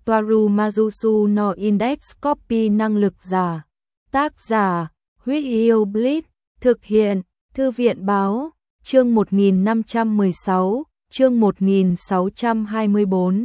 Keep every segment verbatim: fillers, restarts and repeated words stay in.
Toaru Majusu no Index Copy năng lực giả. Tác giả, Huyết Yêu Blitz, thực hiện, Thư viện báo, chương một nghìn năm trăm mười sáu, chương một nghìn sáu trăm hai mươi tư.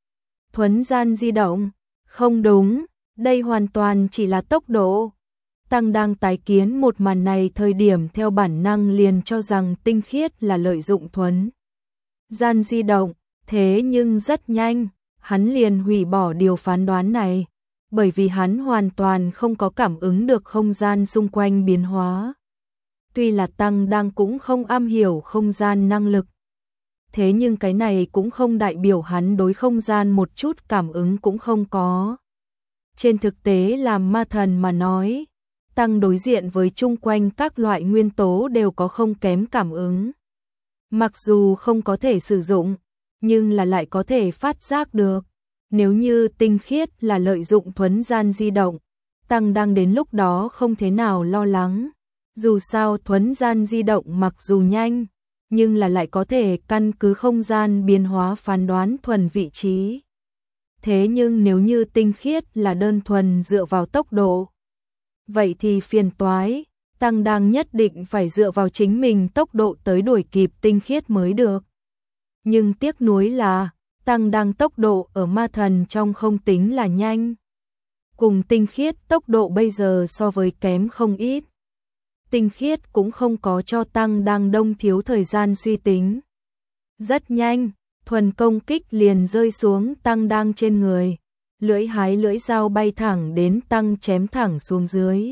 Thuấn gian di động, không đúng, đây hoàn toàn chỉ là tốc độ. Tăng đang tái kiến một màn này thời điểm theo bản năng liền cho rằng tinh khiết là lợi dụng thuấn gian di động, thế nhưng rất nhanh, hắn liền hủy bỏ điều phán đoán này, bởi vì hắn hoàn toàn không có cảm ứng được không gian xung quanh biến hóa. Tuy là Tăng đang cũng không am hiểu không gian năng lực, thế nhưng cái này cũng không đại biểu hắn đối không gian một chút cảm ứng cũng không có. Trên thực tế làm ma thần mà nói, Tăng đối diện với chung quanh các loại nguyên tố đều có không kém cảm ứng. Mặc dù không có thể sử dụng, nhưng là lại có thể phát giác được. Nếu như tinh khiết là lợi dụng thuấn gian di động, Tăng đang đến lúc đó không thế nào lo lắng. Dù sao thuấn gian di động mặc dù nhanh, nhưng là lại có thể căn cứ không gian biến hóa phán đoán thuần vị trí. Thế nhưng nếu như tinh khiết là đơn thuần dựa vào tốc độ, vậy thì phiền toái, Tăng đang nhất định phải dựa vào chính mình tốc độ tới đuổi kịp tinh khiết mới được. Nhưng tiếc nuối là, Tăng đang tốc độ ở ma thần trong không tính là nhanh. Cùng tinh khiết tốc độ bây giờ so với kém không ít. Tinh khiết cũng không có cho Tăng đang đông thiếu thời gian suy tính. Rất nhanh, thuần công kích liền rơi xuống Tăng đang trên người. Lưỡi hái lưỡi dao bay thẳng đến Tăng chém thẳng xuống dưới.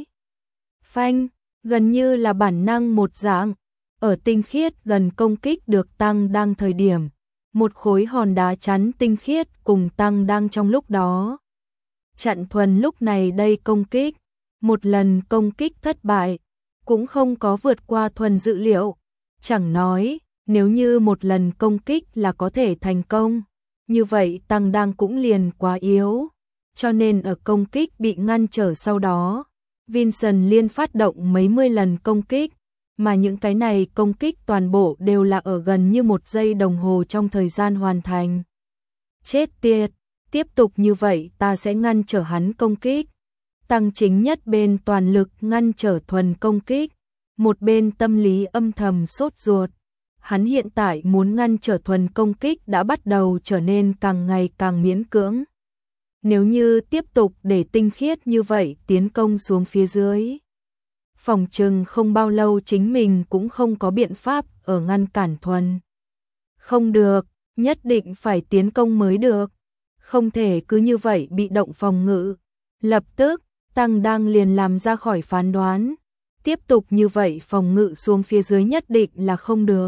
Phanh, gần như là bản năng một dạng. Ở tinh khiết gần công kích được Tăng đang thời điểm. Một khối hòn đá chắn tinh khiết cùng Tăng đang trong lúc đó. Chặn thuần lúc này đây công kích. Một lần công kích thất bại. Cũng không có vượt qua thuần dự liệu. Chẳng nói, nếu như một lần công kích là có thể thành công. Như vậy Tăng đang cũng liền quá yếu. Cho nên ở công kích bị ngăn trở sau đó, Vincent liên phát động mấy mươi lần công kích. Mà những cái này công kích toàn bộ đều là ở gần như một giây đồng hồ trong thời gian hoàn thành. Chết tiệt, tiếp tục như vậy ta sẽ ngăn trở hắn công kích. Tăng chính nhất bên toàn lực ngăn trở thuần công kích, một bên tâm lý âm thầm sốt ruột. Hắn hiện tại muốn ngăn trở thuần công kích đã bắt đầu trở nên càng ngày càng miễn cưỡng. Nếu như tiếp tục để tinh khiết như vậy tiến công xuống phía dưới, phòng chừng không bao lâu chính mình cũng không có biện pháp ở ngăn cản thuần. Không được, nhất định phải tiến công mới được. Không thể cứ như vậy bị động phòng ngự. Lập tức, Tăng đang liền làm ra khỏi phán đoán. Tiếp tục như vậy phòng ngự xuống phía dưới nhất định là không được.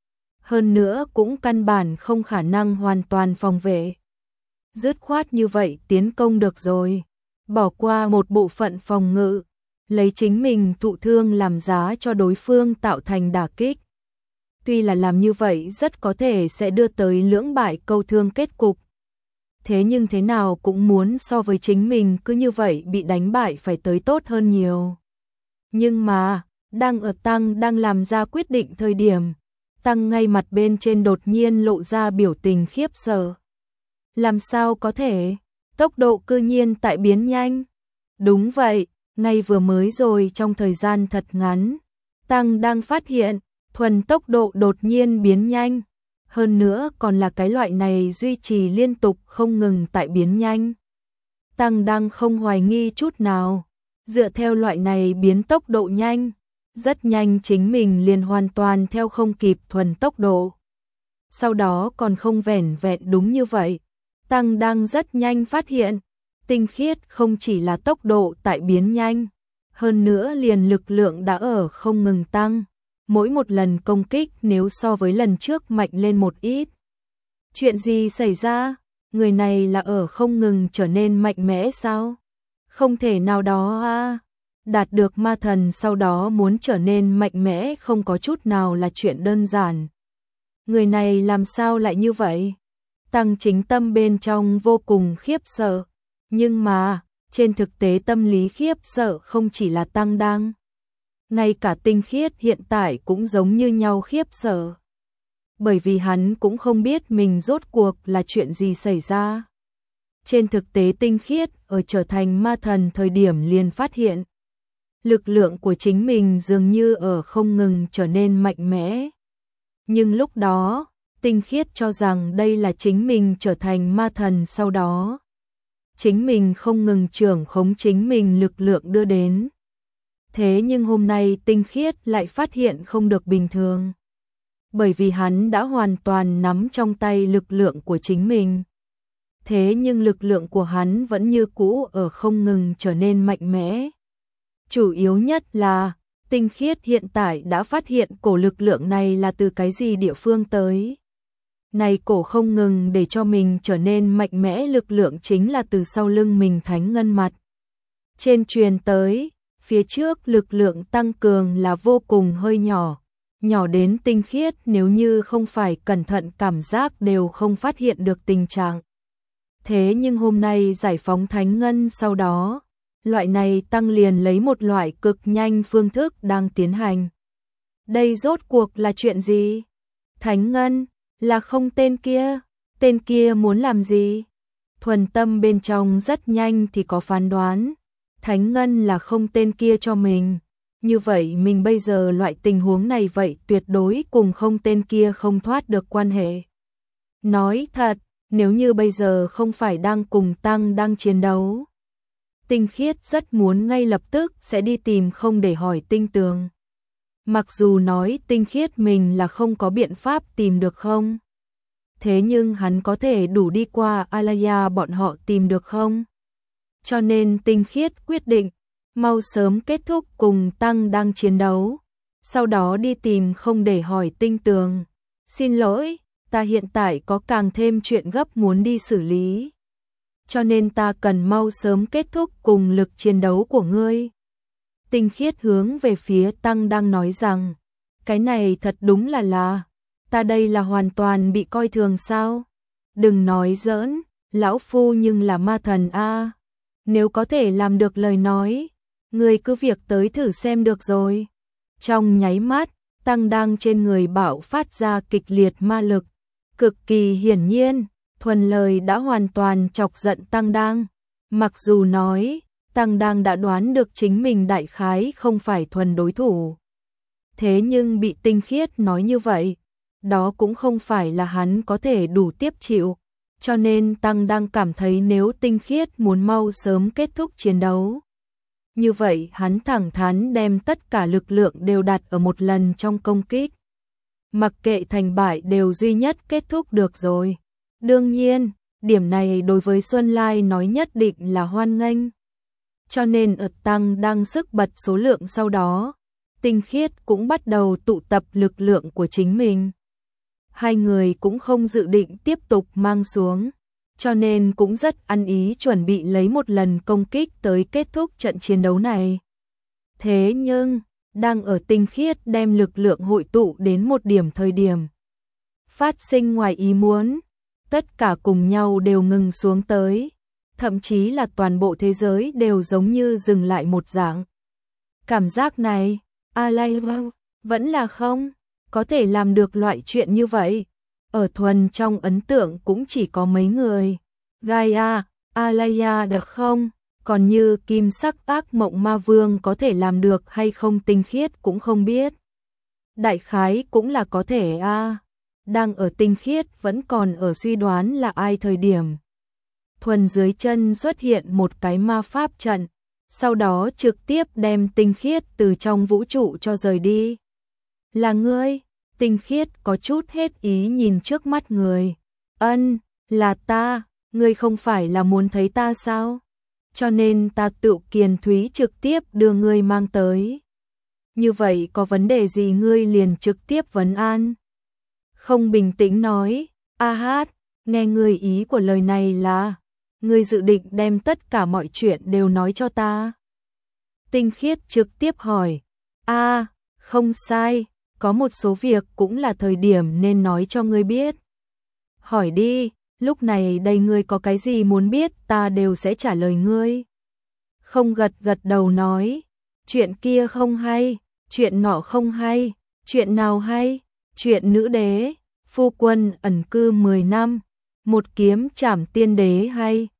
Hơn nữa cũng căn bản không khả năng hoàn toàn phòng vệ. Dứt khoát như vậy tiến công được rồi. Bỏ qua một bộ phận phòng ngự. Lấy chính mình thụ thương làm giá cho đối phương tạo thành đả kích. Tuy là làm như vậy rất có thể sẽ đưa tới lưỡng bại câu thương kết cục. Thế nhưng thế nào cũng muốn so với chính mình cứ như vậy bị đánh bại phải tới tốt hơn nhiều. Nhưng mà, đang ở Tăng đang làm ra quyết định thời điểm, Tăng ngay mặt bên trên đột nhiên lộ ra biểu tình khiếp sợ. Làm sao có thể? Tốc độ cư nhiên tại biến nhanh. Đúng vậy, ngay vừa mới rồi trong thời gian thật ngắn, Tăng đang phát hiện, thuần tốc độ đột nhiên biến nhanh. Hơn nữa còn là cái loại này duy trì liên tục không ngừng tại biến nhanh. Tăng đang không hoài nghi chút nào. Dựa theo loại này biến tốc độ nhanh, rất nhanh chính mình liền hoàn toàn theo không kịp thuần tốc độ. Sau đó còn không vẻn vẹn đúng như vậy. Tăng đang rất nhanh phát hiện, tinh khiết không chỉ là tốc độ tại biến nhanh, hơn nữa liền lực lượng đã ở không ngừng tăng. Mỗi một lần công kích nếu so với lần trước mạnh lên một ít. Chuyện gì xảy ra? Người này là ở không ngừng trở nên mạnh mẽ sao? Không thể nào đó à? Đạt được ma thần sau đó muốn trở nên mạnh mẽ không có chút nào là chuyện đơn giản. Người này làm sao lại như vậy? Tăng chính tâm bên trong vô cùng khiếp sợ. Nhưng mà, trên thực tế tâm lý khiếp sợ không chỉ là Tăng đang. Ngay cả tinh khiết hiện tại cũng giống như nhau khiếp sợ. Bởi vì hắn cũng không biết mình rốt cuộc là chuyện gì xảy ra. Trên thực tế tinh khiết ở trở thành ma thần thời điểm liền phát hiện. Lực lượng của chính mình dường như ở không ngừng trở nên mạnh mẽ. Nhưng lúc đó, tinh khiết cho rằng đây là chính mình trở thành ma thần sau đó. Chính mình không ngừng trưởng khống chính mình lực lượng đưa đến. Thế nhưng hôm nay tinh khiết lại phát hiện không được bình thường. Bởi vì hắn đã hoàn toàn nắm trong tay lực lượng của chính mình. Thế nhưng lực lượng của hắn vẫn như cũ ở không ngừng trở nên mạnh mẽ. Chủ yếu nhất là, tinh khiết hiện tại đã phát hiện cổ lực lượng này là từ cái gì địa phương tới. Này cổ không ngừng để cho mình trở nên mạnh mẽ lực lượng chính là từ sau lưng mình thánh ngân mặt. Trên truyền tới, phía trước lực lượng tăng cường là vô cùng hơi nhỏ. Nhỏ đến tinh khiết nếu như không phải cẩn thận cảm giác đều không phát hiện được tình trạng. Thế nhưng hôm nay giải phóng thánh ngân sau đó, loại này tăng liền lấy một loại cực nhanh phương thức đang tiến hành. Đây rốt cuộc là chuyện gì? Thánh ngân, là không tên kia, tên kia muốn làm gì? Thuần tâm bên trong rất nhanh thì có phán đoán, thánh ngân là không tên kia cho mình. Như vậy mình bây giờ loại tình huống này vậy tuyệt đối cùng không tên kia không thoát được quan hệ. Nói thật, nếu như bây giờ không phải đang cùng tăng đang chiến đấu. Tinh khiết rất muốn ngay lập tức sẽ đi tìm không để hỏi tinh tường. Mặc dù nói tinh khiết mình là không có biện pháp tìm được không. Thế nhưng hắn có thể đủ đi qua Alaya bọn họ tìm được không? Cho nên tinh khiết quyết định mau sớm kết thúc cùng tăng đang chiến đấu, sau đó đi tìm không để hỏi tinh tường. Xin lỗi, ta hiện tại có càng thêm chuyện gấp muốn đi xử lý. Cho nên ta cần mau sớm kết thúc cùng lực chiến đấu của ngươi. Tinh khiết hướng về phía tăng đang nói rằng, cái này thật đúng là là, ta đây là hoàn toàn bị coi thường sao? Đừng nói giỡn, lão phu nhưng là ma thần a. Nếu có thể làm được lời nói, ngươi cứ việc tới thử xem được rồi. Trong nháy mắt, tăng đang trên người bạo phát ra kịch liệt ma lực. Cực kỳ hiển nhiên, thuần lời đã hoàn toàn chọc giận tăng đang. Mặc dù nói, tăng đang đã đoán được chính mình đại khái không phải thuần đối thủ. Thế nhưng bị tinh khiết nói như vậy, đó cũng không phải là hắn có thể đủ tiếp chịu. Cho nên tăng đang cảm thấy nếu tinh khiết muốn mau sớm kết thúc chiến đấu. Như vậy hắn thẳng thắn đem tất cả lực lượng đều đặt ở một lần trong công kích. Mặc kệ thành bại đều duy nhất kết thúc được rồi. Đương nhiên, điểm này đối với Xuân Lai nói nhất định là hoan nghênh. Cho nên ở tăng đang sức bật số lượng sau đó, tinh khiết cũng bắt đầu tụ tập lực lượng của chính mình. Hai người cũng không dự định tiếp tục mang xuống, cho nên cũng rất ăn ý chuẩn bị lấy một lần công kích tới kết thúc trận chiến đấu này. Thế nhưng, đang ở tinh khiết đem lực lượng hội tụ đến một điểm thời điểm. Phát sinh ngoài ý muốn, tất cả cùng nhau đều ngừng xuống tới, thậm chí là toàn bộ thế giới đều giống như dừng lại một dạng. Cảm giác này, Alay vẫn là không, có thể làm được loại chuyện như vậy. Ở thuần trong ấn tượng cũng chỉ có mấy người. Gaia, Alaya được không? Còn như kim sắc ác mộng ma vương có thể làm được hay không tinh khiết cũng không biết. Đại khái cũng là có thể a. À. Đang ở tinh khiết vẫn còn ở suy đoán là ai thời điểm. Thuần dưới chân xuất hiện một cái ma pháp trận, sau đó trực tiếp đem tinh khiết từ trong vũ trụ cho rời đi. Là ngươi? Tinh khiết có chút hết ý nhìn trước mắt người. Ân, là ta, ngươi không phải là muốn thấy ta sao? Cho nên ta tự kiền thúy trực tiếp đưa ngươi mang tới. Như vậy có vấn đề gì ngươi liền trực tiếp vấn an? Không bình tĩnh nói, a hát, nghe ngươi ý của lời này là, ngươi dự định đem tất cả mọi chuyện đều nói cho ta. Tinh khiết trực tiếp hỏi, a, không sai. Có một số việc cũng là thời điểm nên nói cho ngươi biết. Hỏi đi, lúc này đây ngươi có cái gì muốn biết ta đều sẽ trả lời ngươi. Không gật gật đầu nói, chuyện kia không hay, chuyện nọ không hay, chuyện nào hay, chuyện nữ đế, phu quân ẩn cư mười năm, một kiếm trảm tiên đế hay,